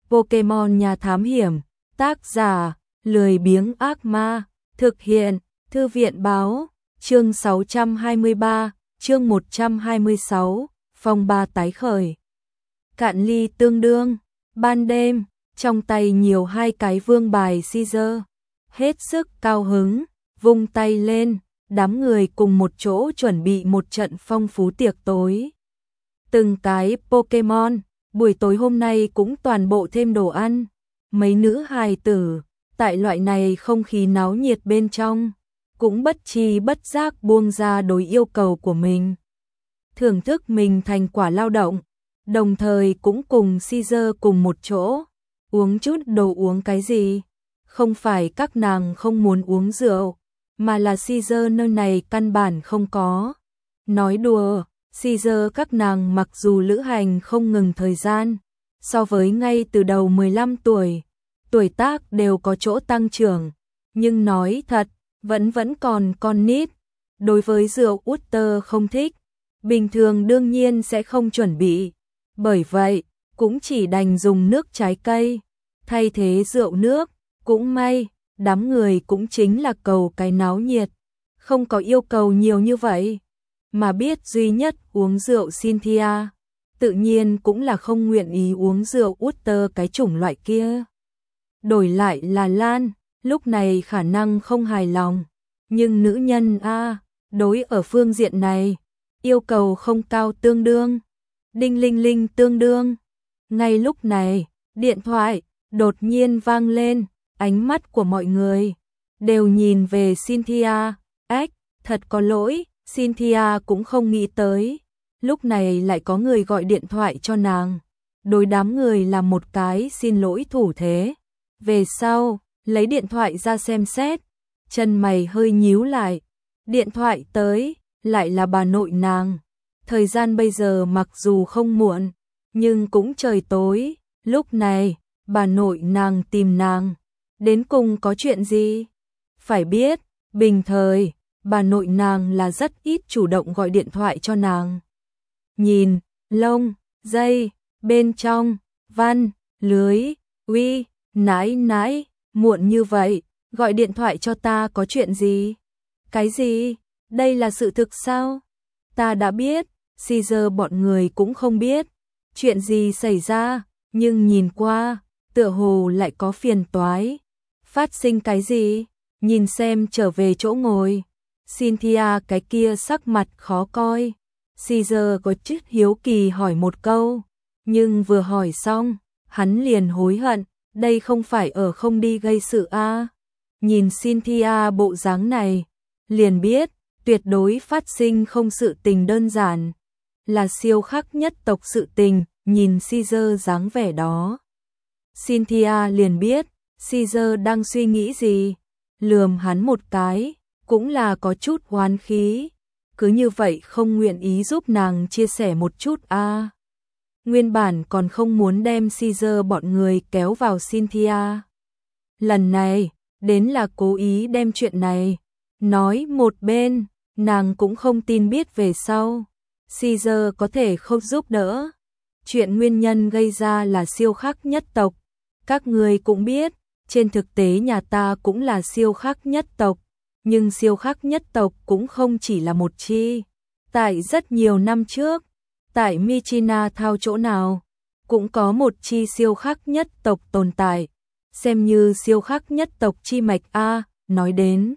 Pokemon nhà thám hiểm, tác giả, lười biếng ác ma, thực hiện, thư viện báo, chương 623, chương 126, phong ba tái khởi. Cạn ly tương đương, ban đêm, trong tay nhiều hai cái vương bài Caesar, hết sức cao hứng, vung tay lên, đám người cùng một chỗ chuẩn bị một trận phong phú tiệc tối. Từng cái Pokemon, buổi tối hôm nay cũng toàn bộ thêm đồ ăn, mấy nữ hài tử, tại loại này không khí náo nhiệt bên trong, cũng bất tri bất giác buông ra đối yêu cầu của mình. Thưởng thức mình thành quả lao động, đồng thời cũng cùng Caesar cùng một chỗ, uống chút đồ uống cái gì. Không phải các nàng không muốn uống rượu, mà là Caesar nơi này căn bản không có. Nói đùa, Caesar các nàng mặc dù lữ hành không ngừng thời gian, so với ngay từ đầu 15 tuổi, tuổi tác đều có chỗ tăng trưởng, nhưng nói thật, vẫn còn con nít. Đối với rượu Utter không thích, bình thường đương nhiên sẽ không chuẩn bị, bởi vậy, cũng chỉ đành dùng nước trái cây, thay thế rượu nước. Cũng may, đám người cũng chính là cầu cái náo nhiệt, không có yêu cầu nhiều như vậy, mà biết duy nhất uống rượu Cynthia, tự nhiên cũng là không nguyện ý uống rượu Utter cái chủng loại kia. Đổi lại là Lan, lúc này khả năng không hài lòng, nhưng nữ nhân đối ở phương diện này, yêu cầu không cao tương đương, đinh linh linh tương đương. Ngay lúc này, điện thoại đột nhiên vang lên. Ánh mắt của mọi người đều nhìn về Cynthia. Thật có lỗi, Cynthia cũng không nghĩ tới, lúc này lại có người gọi điện thoại cho nàng. Đối đám người làm một cái xin lỗi thủ thế. Về sau, lấy điện thoại ra xem xét, chân mày hơi nhíu lại. Điện thoại tới, lại là bà nội nàng. Thời gian bây giờ mặc dù không muộn, nhưng cũng trời tối. Lúc này, bà nội nàng tìm nàng. Đến cùng có chuyện gì? Phải biết, bình thời, bà nội nàng là rất ít chủ động gọi điện thoại cho nàng. Nhìn, lông, dây, bên trong, văn, lưới, uy, nãi, muộn như vậy, gọi điện thoại cho ta có chuyện gì? Cái gì? Đây là sự thực sao? Ta đã biết, Caesar bọn người cũng không biết. Chuyện gì xảy ra, nhưng nhìn qua, tựa hồ lại có phiền toái. Phát sinh cái gì? Nhìn xem trở về chỗ ngồi. Cynthia cái kia sắc mặt khó coi. Caesar có chút hiếu kỳ hỏi một câu, nhưng vừa hỏi xong, hắn liền hối hận, đây không phải ở không đi gây sự Nhìn Cynthia bộ dáng này, liền biết, tuyệt đối phát sinh không sự tình đơn giản, là siêu khắc nhất tộc sự tình, nhìn Caesar dáng vẻ đó. Cynthia liền biết, Caesar đang suy nghĩ gì, lườm hắn một cái, cũng là có chút oán khí, cứ như vậy không nguyện ý giúp nàng chia sẻ một chút Nguyên bản còn không muốn đem Caesar bọn người kéo vào Cynthia. Lần này, đến là cố ý đem chuyện này, nói một bên, nàng cũng không tin biết về sau. Caesar có thể không giúp đỡ. Chuyện nguyên nhân gây ra là siêu khắc nhất tộc. Các người cũng biết, trên thực tế nhà ta cũng là siêu khắc nhất tộc, nhưng siêu khắc nhất tộc cũng không chỉ là một chi. Tại rất nhiều năm trước, tại Michina Thao chỗ nào, cũng có một chi siêu khắc nhất tộc tồn tại, xem như siêu khắc nhất tộc chi mạch nói đến.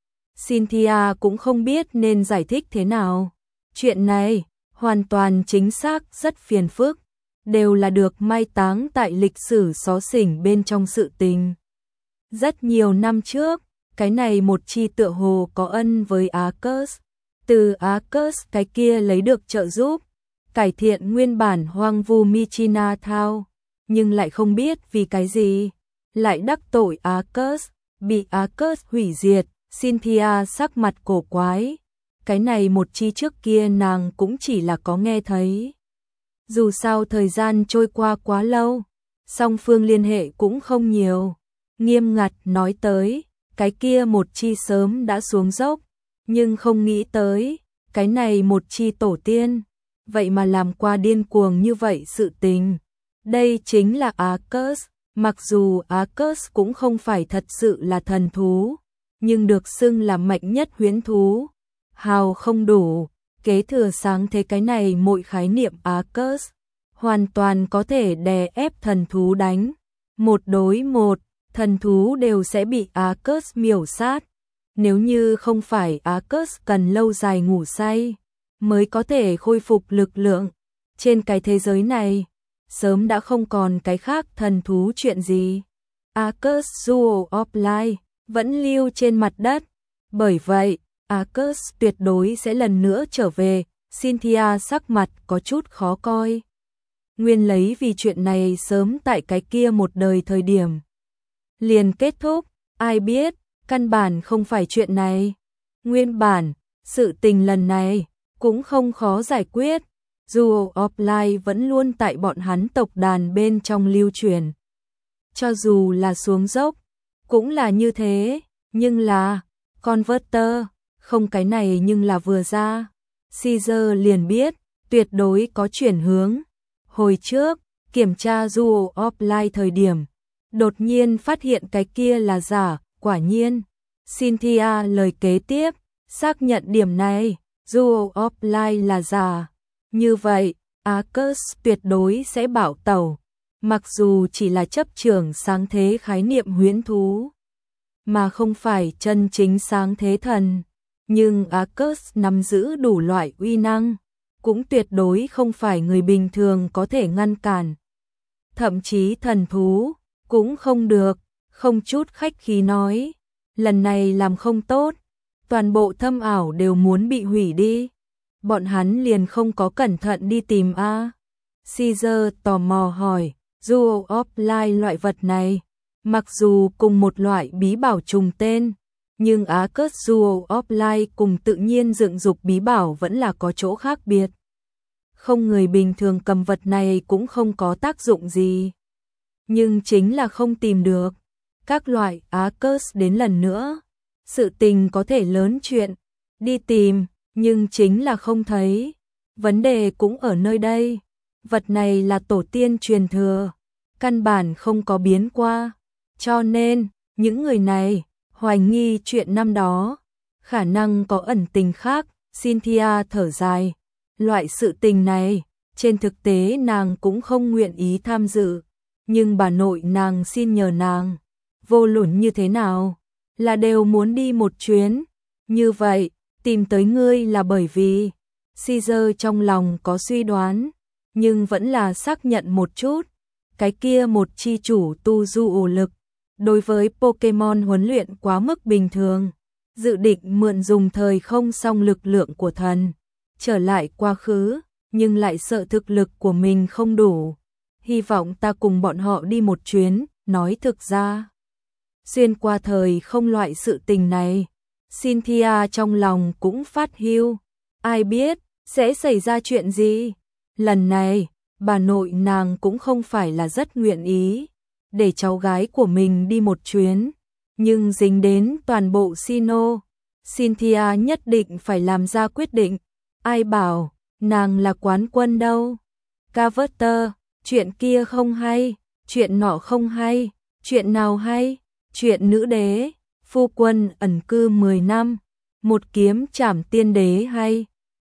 Cynthia cũng không biết nên giải thích thế nào. Chuyện này, hoàn toàn chính xác rất phiền phức, đều là được mai táng tại lịch sử xó xỉnh bên trong sự tình. Rất nhiều năm trước, cái này một chi tựa hồ có ân với Arcus, từ Arcus cái kia lấy được trợ giúp, cải thiện nguyên bản hoang vu Michina Thao, nhưng lại không biết vì cái gì, lại đắc tội Arcus, bị Arcus hủy diệt. Cynthia sắc mặt cổ quái, cái này một chi trước kia nàng cũng chỉ là có nghe thấy. Dù sao thời gian trôi qua quá lâu, song phương liên hệ cũng không nhiều. Nghiêm ngặt nói tới, cái kia một chi sớm đã xuống dốc, nhưng không nghĩ tới, cái này một chi tổ tiên, vậy mà làm qua điên cuồng như vậy sự tình. Đây chính là Arcus, mặc dù Arcus cũng không phải thật sự là thần thú, nhưng được xưng là mạnh nhất huyễn thú. Hào không đủ, kế thừa sáng thế cái này mọi khái niệm Arcus, hoàn toàn có thể đè ép thần thú đánh. 1 đối 1, thần thú đều sẽ bị Arcus miểu sát. Nếu như không phải Arcus cần lâu dài ngủ say, mới có thể khôi phục lực lượng. Trên cái thế giới này, sớm đã không còn cái khác thần thú chuyện gì. Arcus Jewel of Light vẫn lưu trên mặt đất. Bởi vậy, Arcus tuyệt đối sẽ lần nữa trở về. Cynthia sắc mặt có chút khó coi. Nguyên lấy vì chuyện này sớm tại cái kia một đời thời điểm liền kết thúc, ai biết, căn bản không phải chuyện này. Nguyên bản, sự tình lần này cũng không khó giải quyết. Jewel of Light vẫn luôn tại bọn hắn tộc đàn bên trong lưu truyền. Cho dù là xuống dốc, cũng là như thế, nhưng là Converter, không cái này nhưng là vừa ra. Caesar liền biết, tuyệt đối có chuyển hướng. Hồi trước, kiểm tra Jewel of Light thời điểm, đột nhiên phát hiện cái kia là giả, quả nhiên. Cynthia lời kế tiếp, xác nhận điểm này, Jewel of Light là giả. Như vậy, Arcus tuyệt đối sẽ bảo tẩu, mặc dù chỉ là chấp trưởng sáng thế khái niệm huyễn thú, mà không phải chân chính sáng thế thần. Nhưng Arcus nắm giữ đủ loại uy năng, cũng tuyệt đối không phải người bình thường có thể ngăn cản. Thậm chí thần thú, cũng không được, không chút khách khí nói. Lần này làm không tốt, toàn bộ thâm ảo đều muốn bị hủy đi. Bọn hắn liền không có cẩn thận đi tìm a. Caesar tò mò hỏi, Jewel of Light loại vật này, mặc dù cùng một loại bí bảo trùng tên, nhưng Arcus Jewel of Light cùng tự nhiên dựng dục bí bảo vẫn là có chỗ khác biệt. Không người bình thường cầm vật này cũng không có tác dụng gì. Nhưng chính là không tìm được. Các loại Arcus đến lần nữa, sự tình có thể lớn chuyện, đi tìm, nhưng chính là không thấy. Vấn đề cũng ở nơi đây. Vật này là tổ tiên truyền thừa, căn bản không có biến qua. Cho nên, những người này hoài nghi chuyện năm đó, khả năng có ẩn tình khác. Cynthia thở dài, loại sự tình này, trên thực tế nàng cũng không nguyện ý tham dự, nhưng bà nội nàng xin nhờ nàng, vô luận như thế nào, là đều muốn đi một chuyến. Như vậy, tìm tới ngươi là bởi vì, Caesar trong lòng có suy đoán, nhưng vẫn là xác nhận một chút, cái kia một chi chủ tu du ổ lực, đối với Pokemon huấn luyện quá mức bình thường, dự định mượn dùng thời không song lực lượng của thần, trở lại quá khứ, nhưng lại sợ thực lực của mình không đủ. Hy vọng ta cùng bọn họ đi một chuyến, nói thực ra. Xuyên qua thời không loại sự tình này, Cynthia trong lòng cũng phát hiu, ai biết sẽ xảy ra chuyện gì. Lần này, bà nội nàng cũng không phải là rất nguyện ý để cháu gái của mình đi một chuyến, nhưng dính đến toàn bộ Sinnoh, Cynthia nhất định phải làm ra quyết định. Ai bảo nàng là quán quân đâu. Carver, chuyện kia không hay, chuyện nọ không hay, chuyện nào hay? Chuyện nữ đế, phu quân ẩn cư 10 năm, một kiếm trảm tiên đế hay?